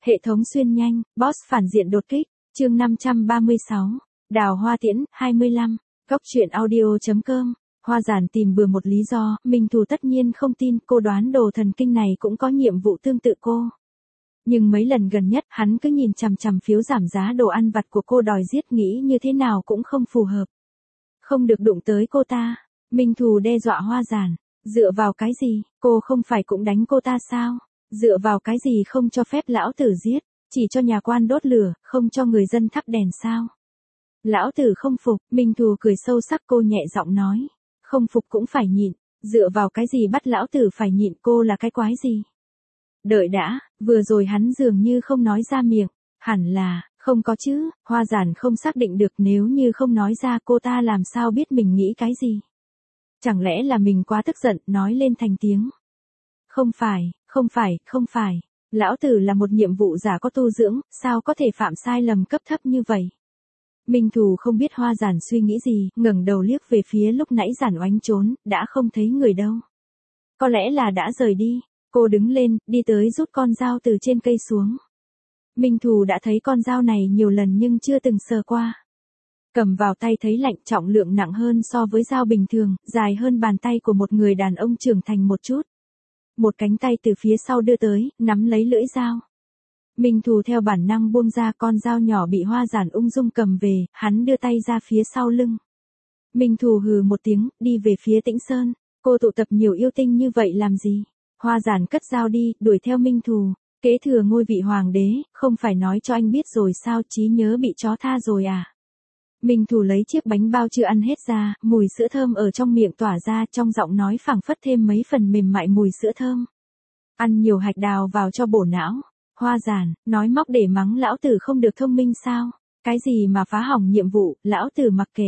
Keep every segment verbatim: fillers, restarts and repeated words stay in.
Hệ thống xuyên nhanh, boss phản diện đột kích, chương năm trăm ba mươi sáu, Đào Hoa Tiễn, hai mươi lăm, Góc truyện audio.com, Hoa Giản tìm bừa một lý do, Minh Thù tất nhiên không tin, cô đoán đồ thần kinh này cũng có nhiệm vụ tương tự cô. Nhưng mấy lần gần nhất hắn cứ nhìn chằm chằm phiếu giảm giá đồ ăn vặt của cô đòi giết, nghĩ như thế nào cũng không phù hợp. Không được đụng tới cô ta, Minh Thù đe dọa Hoa Giản, dựa vào cái gì, cô không phải cũng đánh cô ta sao? Dựa vào cái gì không cho phép lão tử giết, chỉ cho nhà quan đốt lửa, không cho người dân thắp đèn sao? Lão tử không phục, Minh Thù cười sâu sắc, cô nhẹ giọng nói, không phục cũng phải nhịn, dựa vào cái gì bắt lão tử phải nhịn, cô là cái quái gì? Đợi đã, vừa rồi hắn dường như không nói ra miệng, hẳn là, không có chứ, Hoa Giản không xác định được, nếu như không nói ra cô ta làm sao biết mình nghĩ cái gì? Chẳng lẽ là mình quá tức giận, nói lên thành tiếng. Không phải, không phải, không phải, lão tử là một nhiệm vụ giả có tu dưỡng, sao có thể phạm sai lầm cấp thấp như vậy? Minh Thù không biết Hoa Giản suy nghĩ gì, ngẩng đầu liếc về phía lúc nãy Giản Oánh trốn, đã không thấy người đâu. Có lẽ là đã rời đi, cô đứng lên, đi tới rút con dao từ trên cây xuống. Minh Thù đã thấy con dao này nhiều lần nhưng chưa từng sờ qua. Cầm vào tay thấy lạnh, trọng lượng nặng hơn so với dao bình thường, dài hơn bàn tay của một người đàn ông trưởng thành một chút. Một cánh tay từ phía sau đưa tới, nắm lấy lưỡi dao. Minh Thù theo bản năng buông ra, con dao nhỏ bị Hoa Giản ung dung cầm về, hắn đưa tay ra phía sau lưng. Minh Thù hừ một tiếng, đi về phía Tĩnh Sơn, cô tụ tập nhiều yêu tinh như vậy làm gì? Hoa Giản cất dao đi, đuổi theo Minh Thù, kế thừa ngôi vị hoàng đế, không phải nói cho anh biết rồi sao, trí nhớ bị chó tha rồi à? Minh Thù lấy chiếc bánh bao chưa ăn hết ra, mùi sữa thơm ở trong miệng tỏa ra, trong giọng nói phảng phất thêm mấy phần mềm mại mùi sữa thơm. Ăn nhiều hạch đào vào cho bổ não. Hoa Giản, nói móc để mắng lão tử không được thông minh sao? Cái gì mà phá hỏng nhiệm vụ, lão tử mặc kệ.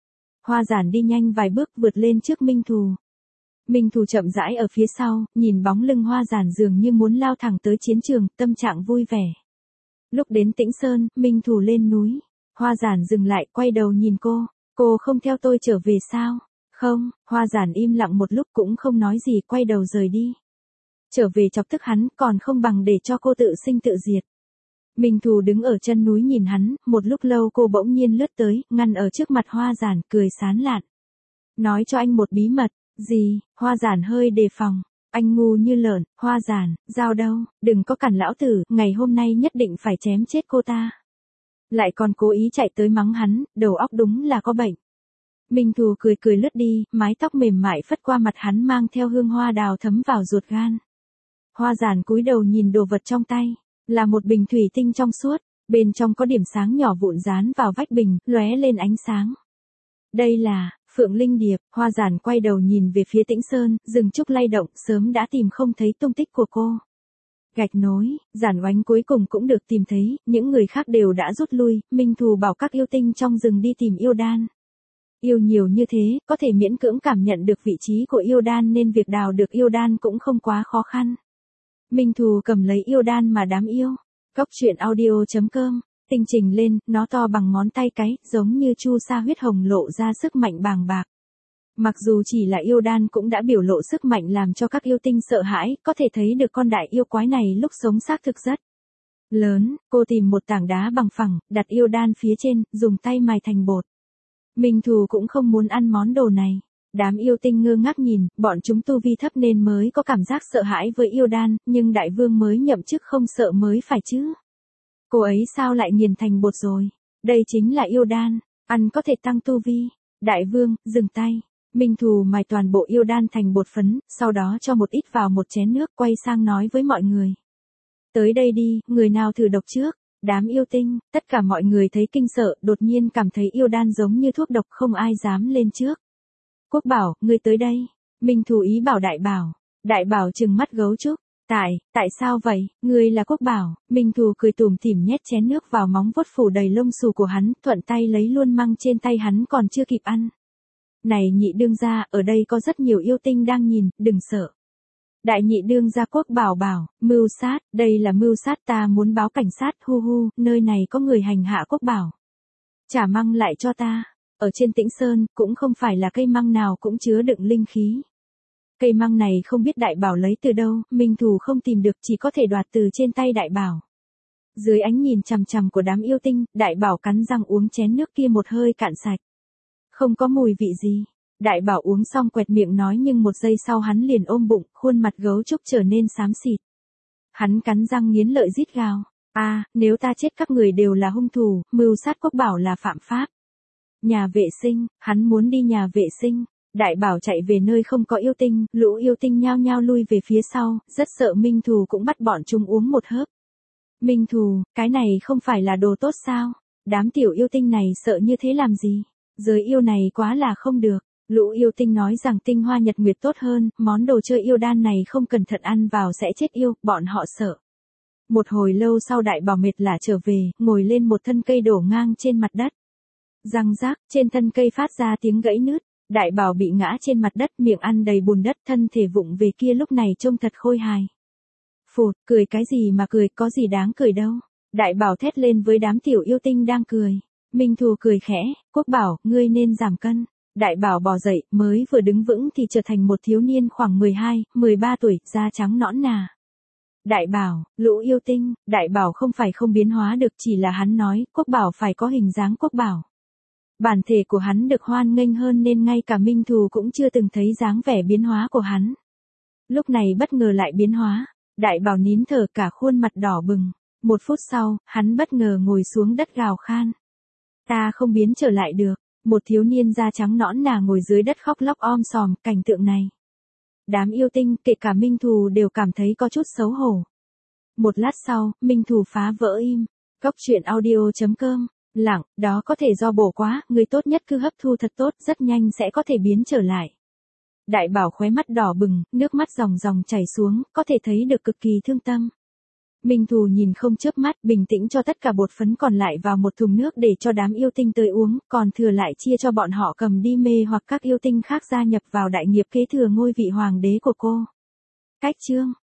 Hoa Giản đi nhanh vài bước vượt lên trước Minh Thù. Minh Thù chậm rãi ở phía sau, nhìn bóng lưng Hoa Giản dường như muốn lao thẳng tới chiến trường, tâm trạng vui vẻ. Lúc đến Tĩnh Sơn, Minh Thù lên núi. Hoa Giản dừng lại, quay đầu nhìn cô, cô không theo tôi trở về sao? Không, Hoa Giản im lặng một lúc cũng không nói gì, quay đầu rời đi. Trở về chọc tức hắn, còn không bằng để cho cô tự sinh tự diệt. Minh Thù đứng ở chân núi nhìn hắn, một lúc lâu cô bỗng nhiên lướt tới, ngăn ở trước mặt Hoa Giản, cười sán lạn. Nói cho anh một bí mật. Gì? Hoa Giản hơi đề phòng. Anh ngu như lợn. Hoa Giản, dao đâu, đừng có cản lão tử, ngày hôm nay nhất định phải chém chết cô ta. Lại còn cố ý chạy tới mắng hắn, đầu óc đúng là có bệnh. Minh Thù cười cười lướt đi, mái tóc mềm mại phất qua mặt hắn mang theo hương hoa đào thấm vào ruột gan. Hoa Giản cúi đầu nhìn đồ vật trong tay, là một bình thủy tinh trong suốt, bên trong có điểm sáng nhỏ vụn dán vào vách bình, lóe lên ánh sáng. Đây là Phượng Linh Điệp. Hoa Giản quay đầu nhìn về phía Tĩnh Sơn, rừng trúc lay động, sớm đã tìm không thấy tung tích của cô. Gạch nối, Giản Oánh cuối cùng cũng được tìm thấy, những người khác đều đã rút lui, Minh Thù bảo các yêu tinh trong rừng đi tìm yêu đan. Yêu nhiều như thế, có thể miễn cưỡng cảm nhận được vị trí của yêu đan nên việc đào được yêu đan cũng không quá khó khăn. Minh Thù cầm lấy yêu đan mà đám yêu. Góc truyện audio.com, tinh trình lên, nó to bằng ngón tay cái, giống như chu sa huyết hồng lộ ra sức mạnh bàng bạc. Mặc dù chỉ là yêu đan cũng đã biểu lộ sức mạnh làm cho các yêu tinh sợ hãi, có thể thấy được con đại yêu quái này lúc sống xác thực rất lớn. Cô tìm một tảng đá bằng phẳng, đặt yêu đan phía trên, dùng tay mài thành bột. Minh Thù cũng không muốn ăn món đồ này. Đám yêu tinh ngơ ngác nhìn, bọn chúng tu vi thấp nên mới có cảm giác sợ hãi với yêu đan, nhưng đại vương mới nhậm chức không sợ mới phải chứ. Cô ấy sao lại nghiền thành bột rồi? Đây chính là yêu đan, ăn có thể tăng tu vi. Đại vương, dừng tay. Minh Thù mài toàn bộ yêu đan thành bột phấn, sau đó cho một ít vào một chén nước, quay sang nói với mọi người. Tới đây đi, người nào thử độc trước? Đám yêu tinh, tất cả mọi người thấy kinh sợ, đột nhiên cảm thấy yêu đan giống như thuốc độc, không ai dám lên trước. Quốc Bảo, ngươi tới đây. Minh Thù ý bảo Đại Bảo. Đại Bảo trừng mắt gấu trúc. Tại, tại sao vậy, ngươi là Quốc Bảo? Minh Thù cười tủm tỉm nhét chén nước vào móng vuốt phủ đầy lông xù của hắn, thuận tay lấy luôn măng trên tay hắn còn chưa kịp ăn. Này nhị đương gia, ở đây có rất nhiều yêu tinh đang nhìn, đừng sợ. Đại nhị đương gia Quốc Bảo bảo, mưu sát, đây là mưu sát, ta muốn báo cảnh sát, hu hu, nơi này có người hành hạ Quốc Bảo. Trả măng lại cho ta. Ở trên Tĩnh Sơn, cũng không phải là cây măng nào cũng chứa đựng linh khí. Cây măng này không biết Đại Bảo lấy từ đâu, Minh Thù không tìm được, chỉ có thể đoạt từ trên tay Đại Bảo. Dưới ánh nhìn chằm chằm của đám yêu tinh, Đại Bảo cắn răng uống chén nước kia một hơi cạn sạch. Không có mùi vị gì. Đại Bảo uống xong quẹt miệng nói nhưng một giây sau hắn liền ôm bụng, khuôn mặt gấu trúc trở nên xám xịt. Hắn cắn răng nghiến lợi rít gào. A, à, nếu ta chết các người đều là hung thủ, mưu sát Quốc Bảo là phạm pháp. Nhà vệ sinh, hắn muốn đi nhà vệ sinh. Đại Bảo chạy về nơi không có yêu tinh, lũ yêu tinh nhao nhao lui về phía sau, rất sợ Minh Thù cũng bắt bọn chúng uống một hớp. Minh Thù, cái này không phải là đồ tốt sao? Đám tiểu yêu tinh này sợ như thế làm gì? Giới yêu này quá là không được. Lũ yêu tinh nói rằng tinh hoa nhật nguyệt tốt hơn, món đồ chơi yêu đan này không cẩn thận ăn vào sẽ chết yêu, bọn họ sợ. Một hồi lâu sau Đại Bảo mệt lả trở về, ngồi lên một thân cây đổ ngang trên mặt đất. Răng rác, trên thân cây phát ra tiếng gãy nứt. Đại Bảo bị ngã trên mặt đất, miệng ăn đầy bùn đất, thân thể vụng về kia lúc này trông thật khôi hài. Phụt, cười cái gì mà cười, có gì đáng cười đâu. Đại Bảo thét lên với đám tiểu yêu tinh đang cười. Minh Thù cười khẽ, Quốc Bảo, ngươi nên giảm cân. Đại Bảo bò dậy, mới vừa đứng vững thì trở thành một thiếu niên khoảng mười hai, mười ba tuổi, da trắng nõn nà. Đại Bảo, lũ yêu tinh, Đại Bảo không phải không biến hóa được, chỉ là hắn nói, Quốc Bảo phải có hình dáng Quốc Bảo. Bản thể của hắn được hoan nghênh hơn nên ngay cả Minh Thù cũng chưa từng thấy dáng vẻ biến hóa của hắn. Lúc này bất ngờ lại biến hóa, Đại Bảo nín thở cả khuôn mặt đỏ bừng. Một phút sau, hắn bất ngờ ngồi xuống đất gào khan. Ta không biến trở lại được. Một thiếu niên da trắng nõn nà ngồi dưới đất khóc lóc om sòm, cảnh tượng này. Đám yêu tinh, kể cả Minh Thù đều cảm thấy có chút xấu hổ. Một lát sau, Minh Thù phá vỡ im. Cốc truyện audio chấm com. Lặng, đó có thể do bổ quá, người tốt nhất cứ hấp thu thật tốt, rất nhanh sẽ có thể biến trở lại. Đại Bảo khóe mắt đỏ bừng, nước mắt ròng ròng chảy xuống, có thể thấy được cực kỳ thương tâm. Minh Thù nhìn không chớp mắt, bình tĩnh cho tất cả bột phấn còn lại vào một thùng nước để cho đám yêu tinh tới uống, còn thừa lại chia cho bọn họ cầm đi mê hoặc các yêu tinh khác gia nhập vào đại nghiệp kế thừa ngôi vị hoàng đế của cô. Cách chương